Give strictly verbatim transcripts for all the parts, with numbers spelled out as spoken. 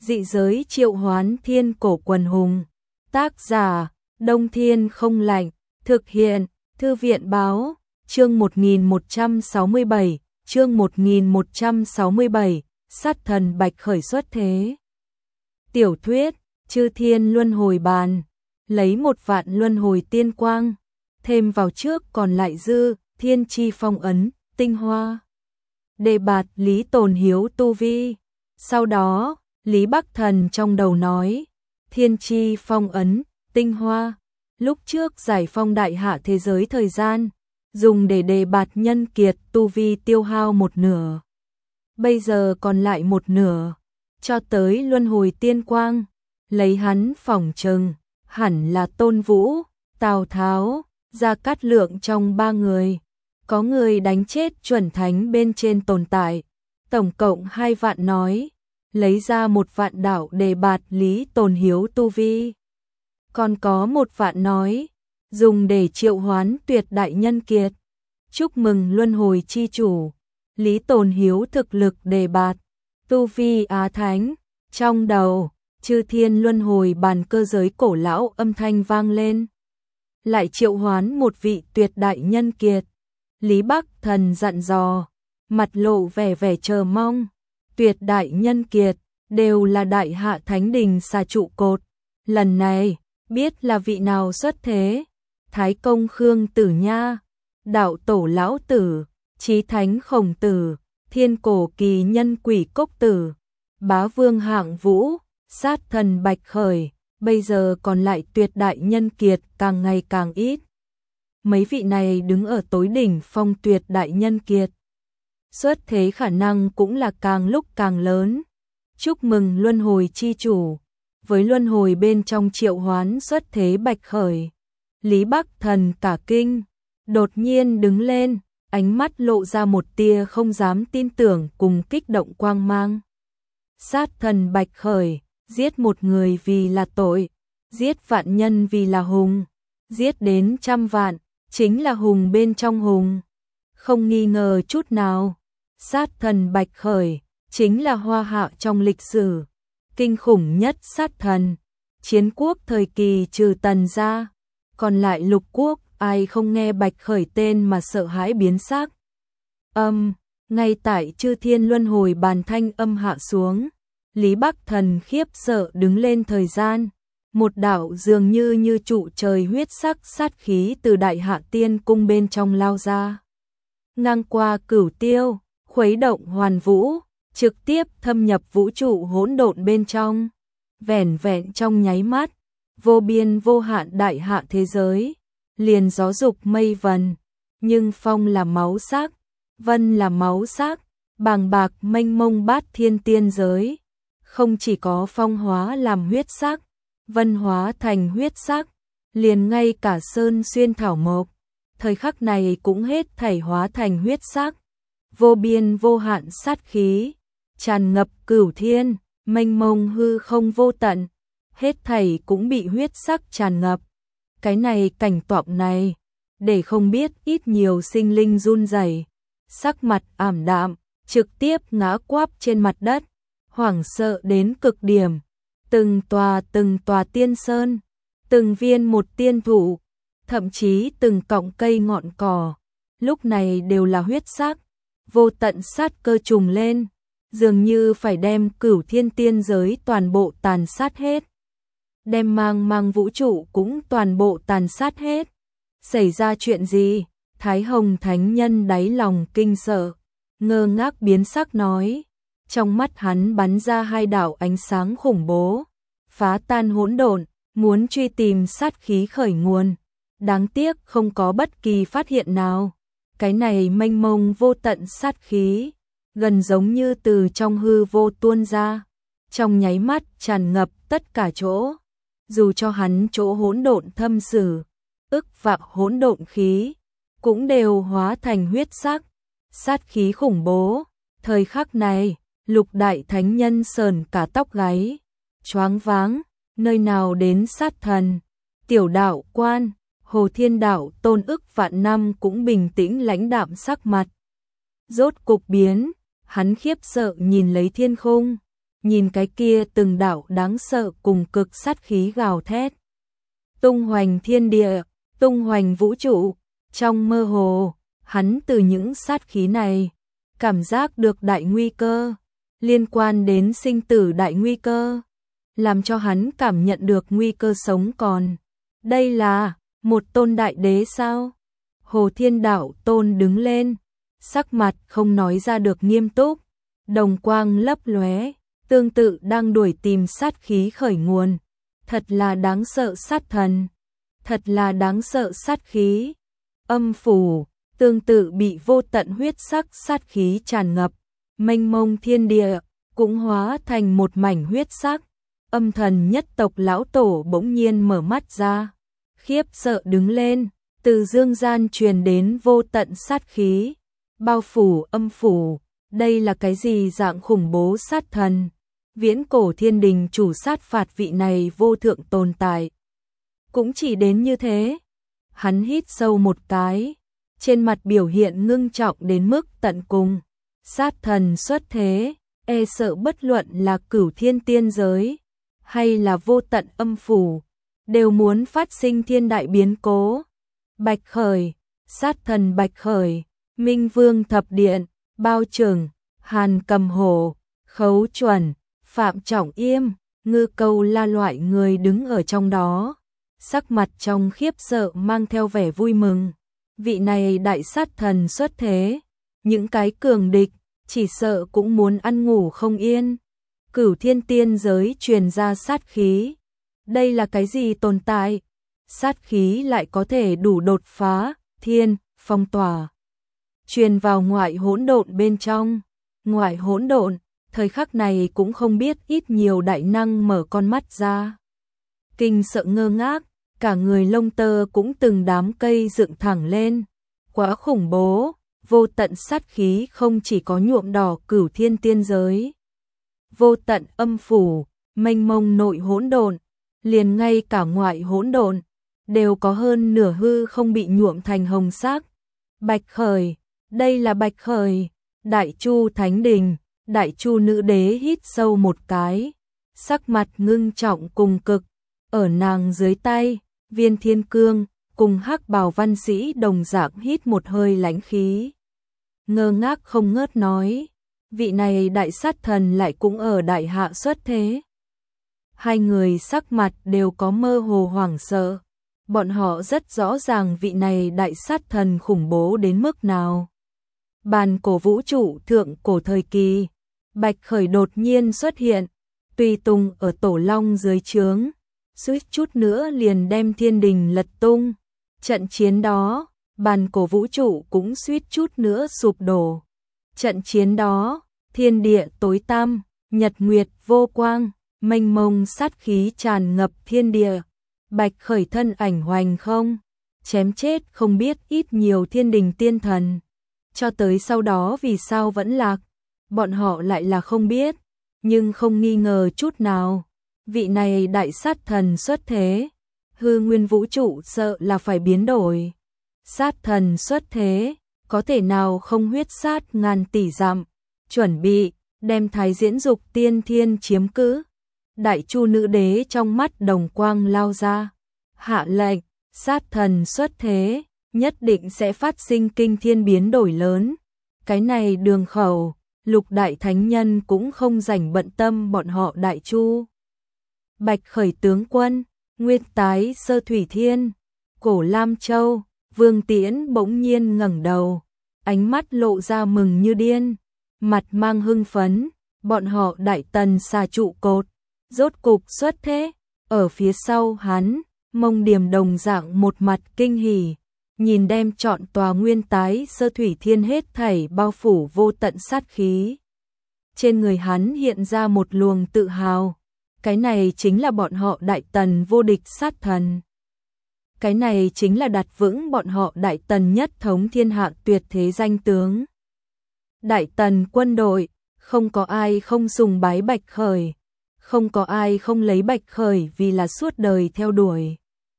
Dị giới triệu hoán thiên cổ quần hùng. Tác giả, Đông Thiên không lạnh. Thực hiện, Thư viện báo, chương một nghìn một trăm sáu mươi bảy, chương một nghìn một trăm sáu mươi bảy, sát thần bạch khởi xuất thế. Tiểu thuyết, Chư Thiên Luân Hồi Bàn, lấy một vạn luân hồi tiên quang, thêm vào trước còn lại dư, thiên chi phong ấn, tinh hoa. Đề bạt Lý Tồn Hiếu tu vi. Sau đó, Lý Bắc Thần trong đầu nói, thiên chi phong ấn, tinh hoa, lúc trước giải phong đại hạ thế giới thời gian, dùng để đề bạt nhân kiệt tu vi tiêu hao một nửa. Bây giờ còn lại một nửa, cho tới luân hồi tiên quang, lấy hắn phỏng chừng, hẳn là Tôn Vũ, Tào Tháo, Gia Cát Lượng trong ba người. Có người đánh chết chuẩn thánh bên trên tồn tại, tổng cộng hai vạn nói, lấy ra một vạn đạo đề bạt Lý Tồn Hiếu tu vi. Còn có một vạn nói, dùng để triệu hoán tuyệt đại nhân kiệt. Chúc mừng luân hồi chi chủ, Lý Tồn Hiếu thực lực đề bạt, tu vi á thánh. Trong đầu, Chư Thiên Luân Hồi Bàn cơ giới cổ lão âm thanh vang lên. Lại triệu hoán một vị tuyệt đại nhân kiệt. Lý Bắc Thần dặn dò, mặt lộ vẻ vẻ chờ mong. Tuyệt đại nhân kiệt, đều là đại hạ thánh đình xà trụ cột. Lần này, biết là vị nào xuất thế. Thái công Khương Tử Nha, đạo tổ lão tử, chí thánh Khổng Tử, thiên cổ kỳ nhân quỷ cốc tử, bá vương hạng vũ, sát thần bạch khởi. Bây giờ còn lại tuyệt đại nhân kiệt càng ngày càng ít. Mấy vị này đứng ở tối đỉnh phong tuyệt đại nhân kiệt. Xuất thế khả năng cũng là càng lúc càng lớn. Chúc mừng luân hồi chi chủ, với luân hồi bên trong triệu hoán xuất thế bạch khởi. Lý Bắc Thần cả kinh, đột nhiên đứng lên, ánh mắt lộ ra một tia không dám tin tưởng cùng kích động quang mang. Sát thần bạch khởi, giết một người vì là tội, giết vạn nhân vì là hùng, giết đến trăm vạn, chính là hùng bên trong hùng. Không nghi ngờ chút nào, sát thần bạch khởi, chính là hoa hạ trong lịch sử, kinh khủng nhất sát thần. Chiến quốc thời kỳ trừ Tần ra, còn lại lục quốc, ai không nghe bạch khởi tên mà sợ hãi biến sắc. Âm, ngay tại Chư Thiên Luân Hồi Bàn thanh âm hạ xuống, Lý Bắc Thần khiếp sợ đứng lên thời gian. Một đạo dường như như trụ trời huyết sắc sát khí từ đại hạ tiên cung bên trong lao ra. Ngang qua cửu tiêu, khuấy động hoàn vũ, trực tiếp thâm nhập vũ trụ hỗn độn bên trong. Vẻn vẹn trong nháy mắt, vô biên vô hạn đại hạ thế giới, liền gió dục mây vần. Nhưng phong là máu sắc, vân là máu sắc, bàng bạc mênh mông bát thiên tiên giới. Không chỉ có phong hóa làm huyết sắc, vân hóa thành huyết sắc, liền ngay cả sơn xuyên thảo mộc, thời khắc này cũng hết thảy hóa thành huyết sắc. Vô biên vô hạn sát khí, tràn ngập cửu thiên, mênh mông hư không vô tận, hết thảy cũng bị huyết sắc tràn ngập. Cái này cảnh tượng này, để không biết ít nhiều sinh linh run rẩy, sắc mặt ảm đạm, trực tiếp ngã quắp trên mặt đất, hoảng sợ đến cực điểm. Từng tòa từng tòa tiên sơn, từng viên một tiên thụ, thậm chí từng cọng cây ngọn cỏ, lúc này đều là huyết sắc, vô tận sát cơ trùng lên, dường như phải đem cửu thiên tiên giới toàn bộ tàn sát hết. Đem mang mang vũ trụ cũng toàn bộ tàn sát hết. Xảy ra chuyện gì? Thái Hồng Thánh Nhân đáy lòng kinh sợ, ngơ ngác biến sắc nói. Trong mắt hắn bắn ra hai đạo ánh sáng khủng bố, phá tan hỗn độn, muốn truy tìm sát khí khởi nguồn. Đáng tiếc không có bất kỳ phát hiện nào. Cái này mênh mông vô tận sát khí, gần giống như từ trong hư vô tuôn ra, trong nháy mắt tràn ngập tất cả chỗ. Dù cho hắn chỗ hỗn độn thâm sử, ức vạn hỗn độn khí, cũng đều hóa thành huyết sắc, sát khí khủng bố. Thời khắc này, Lục đại thánh nhân sờn cả tóc gáy, choáng váng, nơi nào đến sát thần. Tiểu đạo quan, Hồ Thiên đạo tôn ức vạn năm cũng bình tĩnh lãnh đạm sắc mặt. Rốt cục biến, hắn khiếp sợ nhìn lấy thiên khung, nhìn cái kia từng đạo đáng sợ cùng cực sát khí gào thét. Tung hoành thiên địa, tung hoành vũ trụ, trong mơ hồ, hắn từ những sát khí này, cảm giác được đại nguy cơ, liên quan đến sinh tử đại nguy cơ, làm cho hắn cảm nhận được nguy cơ sống còn. Đây là một tôn đại đế sao? Hồ Thiên Đạo Tôn đứng lên, sắc mặt không nói ra được nghiêm túc, đồng quang lấp lóe, tương tự đang đuổi tìm sát khí khởi nguồn. Thật là đáng sợ sát thần, thật là đáng sợ sát khí. Âm phủ, tương tự bị vô tận huyết sắc sát khí tràn ngập, mênh mông thiên địa, cũng hóa thành một mảnh huyết sắc. Âm thần nhất tộc lão tổ bỗng nhiên mở mắt ra, khiếp sợ đứng lên, từ dương gian truyền đến vô tận sát khí, bao phủ âm phủ. Đây là cái gì dạng khủng bố sát thần? Viễn cổ thiên đình chủ sát phạt vị này vô thượng tồn tại. Cũng chỉ đến như thế. Hắn hít sâu một cái, trên mặt biểu hiện ngưng trọng đến mức tận cùng. Sát thần xuất thế, e sợ bất luận là cửu thiên tiên giới, hay là vô tận âm phủ, đều muốn phát sinh thiên đại biến cố. Bạch Khởi, sát thần Bạch Khởi, Minh Vương Thập Điện, Bao Trừng, Hàn Cầm Hổ, Khấu Chuẩn, Phạm Trọng Yêm, Ngư Câu La loại người đứng ở trong đó, sắc mặt trong khiếp sợ mang theo vẻ vui mừng. Vị này đại sát thần xuất thế, những cái cường địch chỉ sợ cũng muốn ăn ngủ không yên. Cửu thiên tiên giới truyền ra sát khí, đây là cái gì tồn tại? Sát khí lại có thể đủ đột phá thiên phong tỏa, truyền vào ngoại hỗn độn bên trong. Ngoại hỗn độn, thời khắc này cũng không biết ít nhiều đại năng mở con mắt ra, kinh sợ ngơ ngác, cả người lông tơ cũng từng đám cây dựng thẳng lên. Quá khủng bố, vô tận sát khí không chỉ có nhuộm đỏ cửu thiên tiên giới, vô tận âm phủ, mênh mông nội hỗn độn, liền ngay cả ngoại hỗn độn đều có hơn nửa hư không bị nhuộm thành hồng sắc. Bạch Khởi, đây là Bạch Khởi. Đại Chu Thánh Đình, Đại Chu nữ đế hít sâu một cái, sắc mặt ngưng trọng cùng cực. Ở nàng dưới tay, Viên Thiên Cương cùng Hắc Bào văn sĩ đồng dạng hít một hơi lãnh khí, ngơ ngác không ngớt nói, vị này đại sát thần lại cũng ở đại hạ xuất thế. Hai người sắc mặt đều có mơ hồ hoảng sợ, bọn họ rất rõ ràng vị này đại sát thần khủng bố đến mức nào. Bàn cổ vũ trụ thượng cổ thời kỳ, Bạch Khởi đột nhiên xuất hiện, tùy tùng ở Tổ Long dưới trướng, suýt chút nữa liền đem thiên đình lật tung. Trận chiến đó, bàn cổ vũ trụ cũng suýt chút nữa sụp đổ. Trận chiến đó, thiên địa tối tăm, nhật nguyệt vô quang, mênh mông sát khí tràn ngập thiên địa. Bạch Khởi thân ảnh hoành không, chém chết không biết ít nhiều thiên đình tiên thần. Cho tới sau đó vì sao vẫn lạc, bọn họ lại là không biết, nhưng không nghi ngờ chút nào. Vị này đại sát thần xuất thế, hư nguyên vũ trụ sợ là phải biến đổi. Sát thần xuất thế, có thể nào không huyết sát ngàn tỷ dặm, chuẩn bị đem Thái Diễn Dục tiên thiên chiếm cứ. Đại Chu nữ đế trong mắt đồng quang lao ra, hạ lệnh, sát thần xuất thế, nhất định sẽ phát sinh kinh thiên biến đổi lớn. Cái này đường khẩu, lục đại thánh nhân cũng không rảnh bận tâm bọn họ Đại Chu. Bạch Khởi tướng quân, Nguyên Tái Sơ Thủy Thiên, Cổ Lam Châu, Vương Tiễn bỗng nhiên ngẩng đầu, ánh mắt lộ ra mừng như điên, mặt mang hưng phấn, bọn họ Đại Tần xà trụ cột, rốt cục xuất thế. Ở phía sau hắn, Mông Điềm đồng dạng một mặt kinh hỉ, nhìn đem trọn tòa Nguyên Tái Sơ Thủy Thiên hết thảy bao phủ vô tận sát khí. Trên người hắn hiện ra một luồng tự hào, cái này chính là bọn họ Đại Tần vô địch sát thần. Cái này chính là đặt vững bọn họ Đại Tần nhất thống thiên hạ tuyệt thế danh tướng. Đại Tần quân đội, không có ai không sùng bái Bạch Khởi, không có ai không lấy Bạch Khởi vì là suốt đời theo đuổi.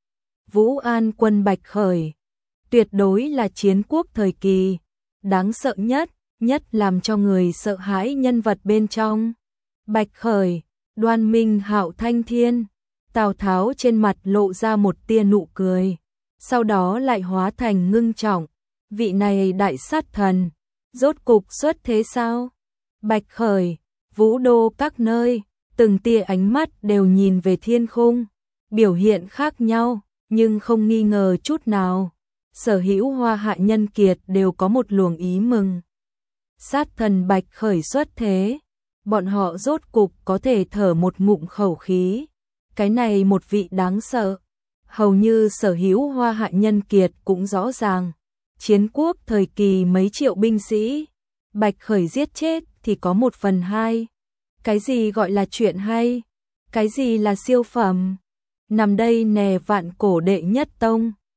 Vũ An quân Bạch Khởi, tuyệt đối là chiến quốc thời kỳ, đáng sợ nhất, nhất làm cho người sợ hãi nhân vật bên trong. Bạch Khởi, Đoan Minh Hạo Thanh Thiên. Tào Tháo trên mặt lộ ra một tia nụ cười, sau đó lại hóa thành ngưng trọng. Vị này đại sát thần, rốt cục xuất thế sao? Bạch Khởi, Vũ Đô các nơi, từng tia ánh mắt đều nhìn về thiên khung, biểu hiện khác nhau, nhưng không nghi ngờ chút nào. Sở hữu Hoa Hạ nhân kiệt đều có một luồng ý mừng. Sát thần Bạch Khởi xuất thế, bọn họ rốt cục có thể thở một ngụm khẩu khí. Cái này một vị đáng sợ. Hầu như sở hữu Hoa Hạ nhân kiệt cũng rõ ràng. Chiến quốc thời kỳ mấy triệu binh sĩ, Bạch Khởi giết chết thì có một phần hai. Cái gì gọi là chuyện hay? Cái gì là siêu phẩm? Nằm đây nè vạn cổ đệ nhất tông,